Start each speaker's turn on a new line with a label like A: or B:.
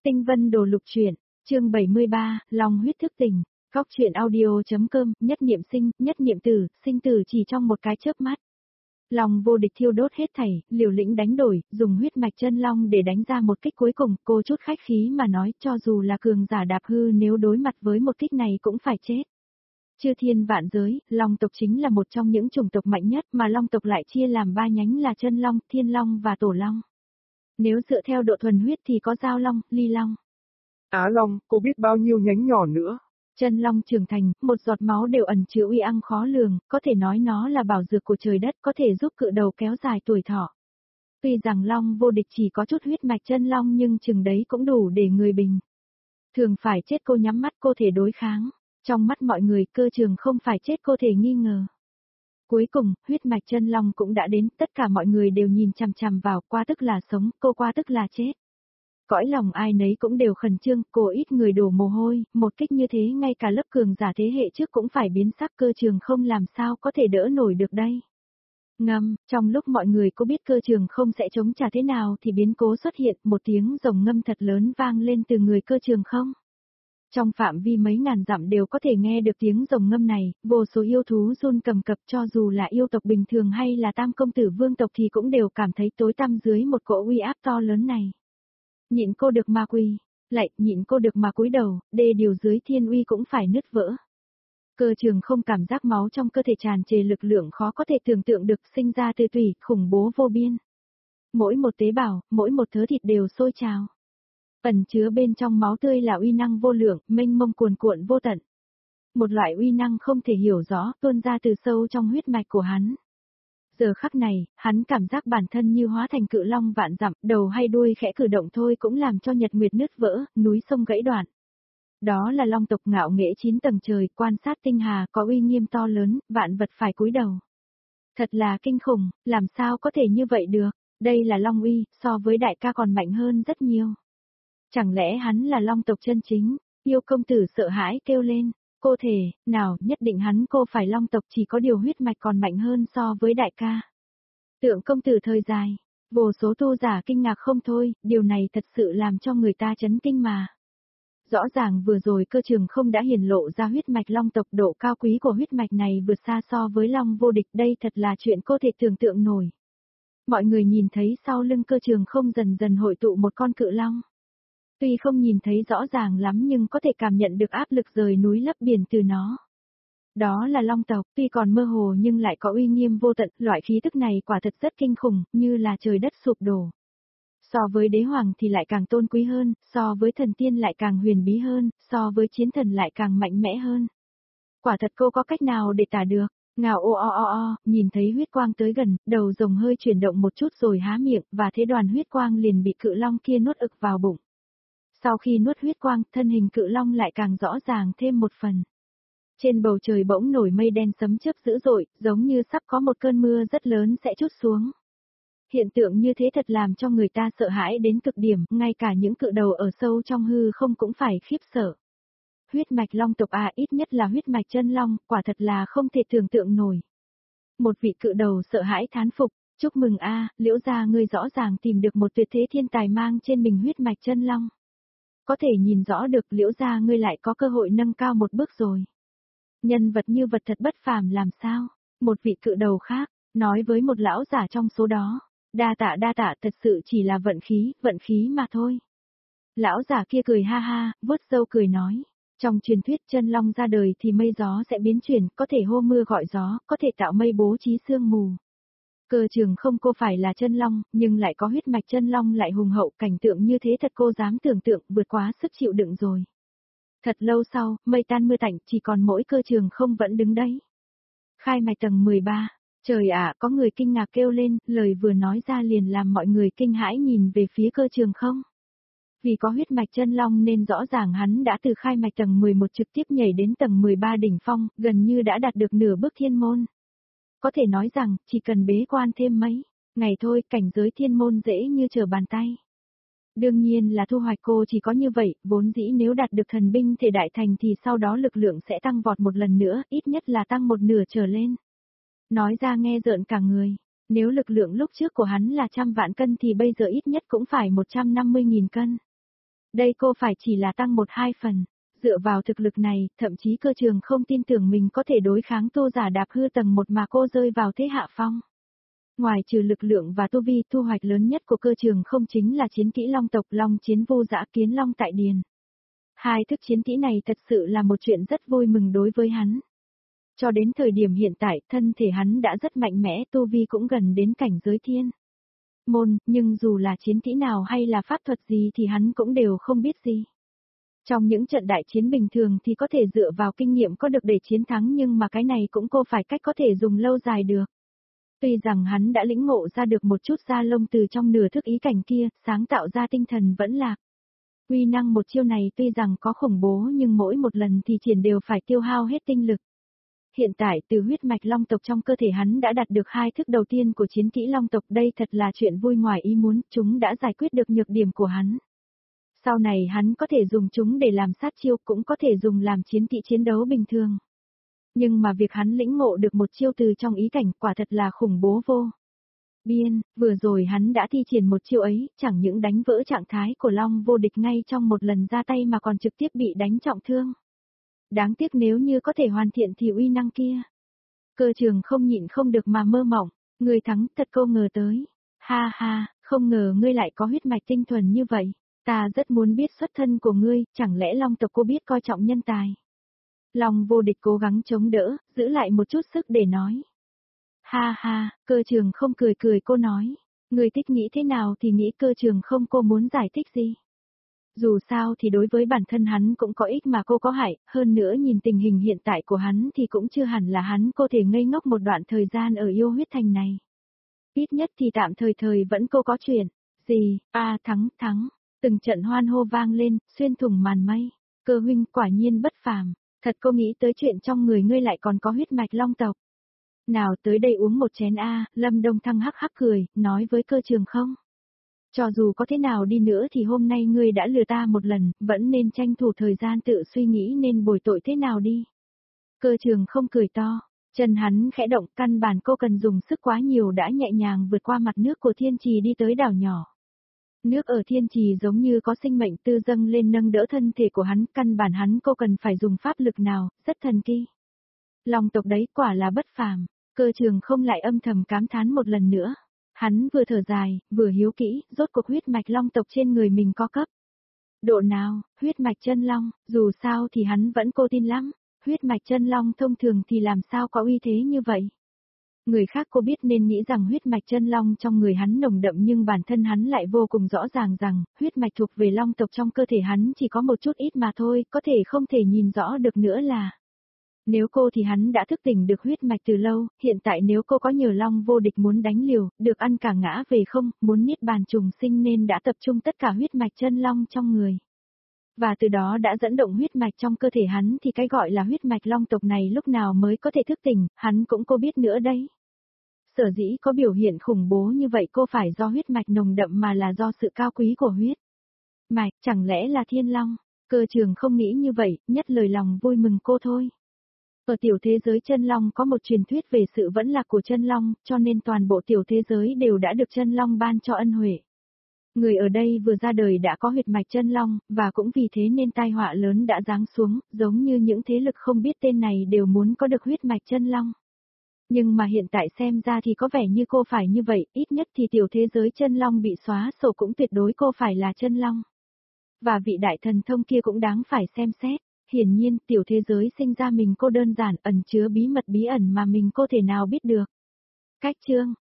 A: Tinh vân đồ lục truyện, chương 73, Long huyết thức tỉnh, góc truyện audio.com, nhất niệm sinh, nhất niệm tử, sinh tử chỉ trong một cái chớp mắt. Long vô địch thiêu đốt hết thảy, liều lĩnh đánh đổi, dùng huyết mạch chân long để đánh ra một kích cuối cùng, cô chút khách khí mà nói, cho dù là cường giả đạp hư nếu đối mặt với một kích này cũng phải chết. Chư thiên vạn giới, Long tộc chính là một trong những chủng tộc mạnh nhất mà Long tộc lại chia làm ba nhánh là chân long, thiên long và tổ long. Nếu dựa theo độ thuần huyết thì có giao long, ly long.
B: Á long, cô biết bao nhiêu nhánh nhỏ nữa.
A: Chân long trưởng thành, một giọt máu đều ẩn chứa uy năng khó lường, có thể nói nó là bảo dược của trời đất, có thể giúp cự đầu kéo dài tuổi thọ. Tuy rằng long vô địch chỉ có chút huyết mạch chân long nhưng chừng đấy cũng đủ để người bình thường phải chết cô nhắm mắt cô thể đối kháng. Trong mắt mọi người cơ trường không phải chết cô thể nghi ngờ. Cuối cùng, huyết mạch chân long cũng đã đến, tất cả mọi người đều nhìn chằm chằm vào, qua tức là sống, cô qua tức là chết. Cõi lòng ai nấy cũng đều khẩn trương, cô ít người đổ mồ hôi, một kích như thế ngay cả lớp cường giả thế hệ trước cũng phải biến sắc, cơ trường không làm sao có thể đỡ nổi được đây. Ngâm, trong lúc mọi người có biết cơ trường không sẽ chống trả thế nào thì biến cố xuất hiện, một tiếng rồng ngâm thật lớn vang lên từ người cơ trường không. Trong phạm vi mấy ngàn dặm đều có thể nghe được tiếng rồng ngâm này, vô số yêu thú run cầm cập, cho dù là yêu tộc bình thường hay là tam công tử vương tộc thì cũng đều cảm thấy tối tăm dưới một cỗ uy áp to lớn này. Nhịn cô được mà quỳ, lại nhịn cô được mà cúi đầu, đê điều dưới thiên uy cũng phải nứt vỡ. Cơ trường không cảm giác máu trong cơ thể tràn trề lực lượng khó có thể tưởng tượng được, sinh ra từ tủy, khủng bố vô biên. Mỗi một tế bào, mỗi một thớ thịt đều sôi trào. Ẩn chứa bên trong máu tươi là uy năng vô lượng, mênh mông cuồn cuộn vô tận. Một loại uy năng không thể hiểu rõ, tuôn ra từ sâu trong huyết mạch của hắn. Giờ khắc này, hắn cảm giác bản thân như hóa thành cự long vạn dặm, đầu hay đuôi khẽ cử động thôi cũng làm cho nhật nguyệt nứt vỡ, núi sông gãy đoạn. Đó là long tộc ngạo nghễ 9 tầng trời, quan sát tinh hà, có uy nghiêm to lớn, vạn vật phải cúi đầu. Thật là kinh khủng, làm sao có thể như vậy được, đây là long uy, so với đại ca còn mạnh hơn rất nhiều. Chẳng lẽ hắn là long tộc chân chính, yêu công tử sợ hãi kêu lên, cô thể, nào, nhất định hắn cô phải long tộc chỉ có điều huyết mạch còn mạnh hơn so với đại ca. Tượng công tử thời dài, vô số tu giả kinh ngạc không thôi, điều này thật sự làm cho người ta chấn kinh mà. Rõ ràng vừa rồi cơ trường không đã hiển lộ ra huyết mạch long tộc, độ cao quý của huyết mạch này vượt xa so với long vô địch, đây thật là chuyện cô thể tưởng tượng nổi. Mọi người nhìn thấy sau lưng cơ trường không dần dần hội tụ một con cự long. Tuy không nhìn thấy rõ ràng lắm nhưng có thể cảm nhận được áp lực rời núi lấp biển từ nó. Đó là long tộc, tuy còn mơ hồ nhưng lại có uy nghiêm vô tận, loại khí tức này quả thật rất kinh khủng, như là trời đất sụp đổ. So với đế hoàng thì lại càng tôn quý hơn, so với thần tiên lại càng huyền bí hơn, so với chiến thần lại càng mạnh mẽ hơn. Quả thật cô có cách nào để tả được, ngào o, nhìn thấy huyết quang tới gần, đầu rồng hơi chuyển động một chút rồi há miệng, và thế đoàn huyết quang liền bị cự long kia nuốt ực vào bụng. Sau khi nuốt huyết quang, thân hình cự long lại càng rõ ràng thêm một phần. Trên bầu trời bỗng nổi mây đen sấm chớp dữ dội, giống như sắp có một cơn mưa rất lớn sẽ trút xuống. Hiện tượng như thế thật làm cho người ta sợ hãi đến cực điểm, ngay cả những cự đầu ở sâu trong hư không cũng phải khiếp sợ. Huyết mạch long tộc ít nhất là huyết mạch chân long, quả thật là không thể tưởng tượng nổi. Một vị cự đầu sợ hãi thán phục, chúc mừng Liễu gia ngươi rõ ràng tìm được một tuyệt thế thiên tài mang trên mình huyết mạch chân long. Có thể nhìn rõ được Liễu gia ngươi lại có cơ hội nâng cao một bước rồi. Nhân vật như vật thật bất phàm làm sao? Một vị cự đầu khác, nói với một lão giả trong số đó. Đa tạ, thật sự chỉ là vận khí mà thôi. Lão giả kia cười ha ha, vuốt râu cười nói. Trong truyền thuyết chân long ra đời thì mây gió sẽ biến chuyển, có thể hô mưa gọi gió, có thể tạo mây bố trí sương mù. Cơ trường không cô phải là chân long, nhưng lại có huyết mạch chân long lại hùng hậu, cảnh tượng như thế thật cô dám tưởng tượng, vượt quá sức chịu đựng rồi. Thật lâu sau, mây tan mưa tạnh, chỉ còn mỗi cơ trường không vẫn đứng đấy. Khai mạch tầng 13, trời ạ, có người kinh ngạc kêu lên, lời vừa nói ra liền làm mọi người kinh hãi nhìn về phía cơ trường không. Vì có huyết mạch chân long nên rõ ràng hắn đã từ khai mạch tầng 11 trực tiếp nhảy đến tầng 13 đỉnh phong, gần như đã đạt được nửa bước thiên môn. Có thể nói rằng, chỉ cần bế quan thêm mấy ngày thôi, cảnh giới thiên môn dễ như trở bàn tay. Đương nhiên là thu hoạch cô chỉ có như vậy, vốn dĩ nếu đạt được thần binh thể đại thành thì sau đó lực lượng sẽ tăng vọt một lần nữa, ít nhất là tăng một nửa trở lên. Nói ra nghe rợn cả người, nếu lực lượng lúc trước của hắn là 100 vạn cân thì bây giờ ít nhất cũng phải 150.000 cân. Đây cô phải chỉ là tăng 1-2 phần. Dựa vào thực lực này, thậm chí Cơ Trường không tin tưởng mình có thể đối kháng Tô Giả đạp hư tầng 1 mà cô rơi vào thế hạ phong. Ngoài trừ lực lượng và tu vi, thu hoạch lớn nhất của Cơ Trường không chính là chiến kỹ long tộc, long chiến vô dã, kiến long tại điền. Hai thức chiến kỹ này thật sự là một chuyện rất vui mừng đối với hắn. Cho đến thời điểm hiện tại, thân thể hắn đã rất mạnh mẽ, tu vi cũng gần đến cảnh giới thiên môn, nhưng dù là chiến kỹ nào hay là pháp thuật gì thì hắn cũng đều không biết gì. Trong những trận đại chiến bình thường thì có thể dựa vào kinh nghiệm có được để chiến thắng, nhưng mà cái này cũng cô phải cách có thể dùng lâu dài được. Tuy rằng hắn đã lĩnh ngộ ra được một chút da lông từ trong nửa thức ý cảnh kia, sáng tạo ra tinh thần vẫn lạc. Uy năng một chiêu này tuy rằng có khủng bố nhưng mỗi một lần thì triển đều phải tiêu hao hết tinh lực. Hiện tại từ huyết mạch long tộc trong cơ thể hắn đã đạt được 2 thức đầu tiên của chiến kỹ long tộc, đây thật là chuyện vui ngoài ý muốn, chúng đã giải quyết được nhược điểm của hắn. Sau này hắn có thể dùng chúng để làm sát chiêu, cũng có thể dùng làm chiến kỹ chiến đấu bình thường. Nhưng mà việc hắn lĩnh ngộ được một chiêu từ trong ý cảnh quả thật là khủng bố vô biên, vừa rồi hắn đã thi triển một chiêu ấy, chẳng những đánh vỡ trạng thái của Long vô địch ngay trong một lần ra tay mà còn trực tiếp bị đánh trọng thương. Đáng tiếc nếu như có thể hoàn thiện thì uy năng kia. Cơ Trường không nhịn không được mà mơ mộng, người thắng thật cô ngờ tới. Ha ha, không ngờ ngươi lại có huyết mạch tinh thuần như vậy, ta rất muốn biết xuất thân của ngươi, chẳng lẽ Long tộc cô biết coi trọng nhân tài. Long vô địch cố gắng chống đỡ, giữ lại một chút sức để nói. Ha ha, Cơ Trường không cười cười cô nói, người thích nghĩ thế nào thì nghĩ, Cơ Trường không cô muốn giải thích gì. Dù sao thì đối với bản thân hắn cũng có ích mà cô có hại, hơn nữa nhìn tình hình hiện tại của hắn thì cũng chưa hẳn là hắn cô thể ngây ngốc một đoạn thời gian ở yêu huyết thành này. Ít nhất thì tạm thời vẫn cô có chuyện. Gì, thắng, từng trận hoan hô vang lên, xuyên thủng màn mây. Cơ huynh quả nhiên bất phàm, thật cô nghĩ tới chuyện trong người ngươi lại còn có huyết mạch long tộc. Nào tới đây uống một chén Lâm Đông Thăng hắc hắc cười, nói với Cơ Trường không. Cho dù có thế nào đi nữa thì hôm nay ngươi đã lừa ta một lần, vẫn nên tranh thủ thời gian tự suy nghĩ nên bồi tội thế nào đi. Cơ Trường không cười to, chân hắn khẽ động, căn bản cô cần dùng sức quá nhiều đã nhẹ nhàng vượt qua mặt nước của thiên trì đi tới đảo nhỏ. Nước ở thiên trì giống như có sinh mệnh tư dâng lên nâng đỡ thân thể của hắn, căn bản hắn cô cần phải dùng pháp lực nào, rất thần kỳ. Long tộc đấy quả là bất phàm, Cơ Trường không lại âm thầm cảm thán một lần nữa. Hắn vừa thở dài, vừa hiếu kỹ, rốt cuộc huyết mạch long tộc trên người mình có cấp độ nào, huyết mạch chân long, dù sao thì hắn vẫn cô tin lắm, huyết mạch chân long thông thường thì làm sao có uy thế như vậy. Người khác cô biết nên nghĩ rằng huyết mạch chân long trong người hắn nồng đậm, nhưng bản thân hắn lại vô cùng rõ ràng rằng, huyết mạch thuộc về long tộc trong cơ thể hắn chỉ có một chút ít mà thôi, có thể không thể nhìn rõ được nữa là. Nếu cô thì hắn đã thức tỉnh được huyết mạch từ lâu, hiện tại nếu cô có nhờ Long vô địch muốn đánh liều, được ăn cả ngã về không, muốn niết bàn trùng sinh nên đã tập trung tất cả huyết mạch chân long trong người. Và từ đó đã dẫn động huyết mạch trong cơ thể hắn, thì cái gọi là huyết mạch long tộc này lúc nào mới có thể thức tỉnh, hắn cũng cô biết nữa đấy. Sở dĩ có biểu hiện khủng bố như vậy cô phải do huyết mạch nồng đậm mà là do sự cao quý của huyết mạch, chẳng lẽ là thiên long. Cơ Trường không nghĩ như vậy, nhất lời lòng vui mừng cô thôi. Ở tiểu thế giới chân long có một truyền thuyết về sự vẫn lạc của chân long, cho nên toàn bộ tiểu thế giới đều đã được chân long ban cho ân huệ. Người ở đây vừa ra đời đã có huyết mạch chân long, và cũng vì thế nên tai họa lớn đã giáng xuống, giống như những thế lực không biết tên này đều muốn có được huyết mạch chân long. Nhưng mà hiện tại xem ra thì có vẻ như cô phải như vậy, ít nhất thì tiểu thế giới chân long bị xóa sổ cũng tuyệt đối cô phải là chân long. Và vị đại thần thông kia cũng đáng phải xem xét. Hiển nhiên, tiểu thế giới sinh ra mình cô đơn giản, ẩn chứa bí mật bí ẩn mà mình cô thể nào biết được. Cách chương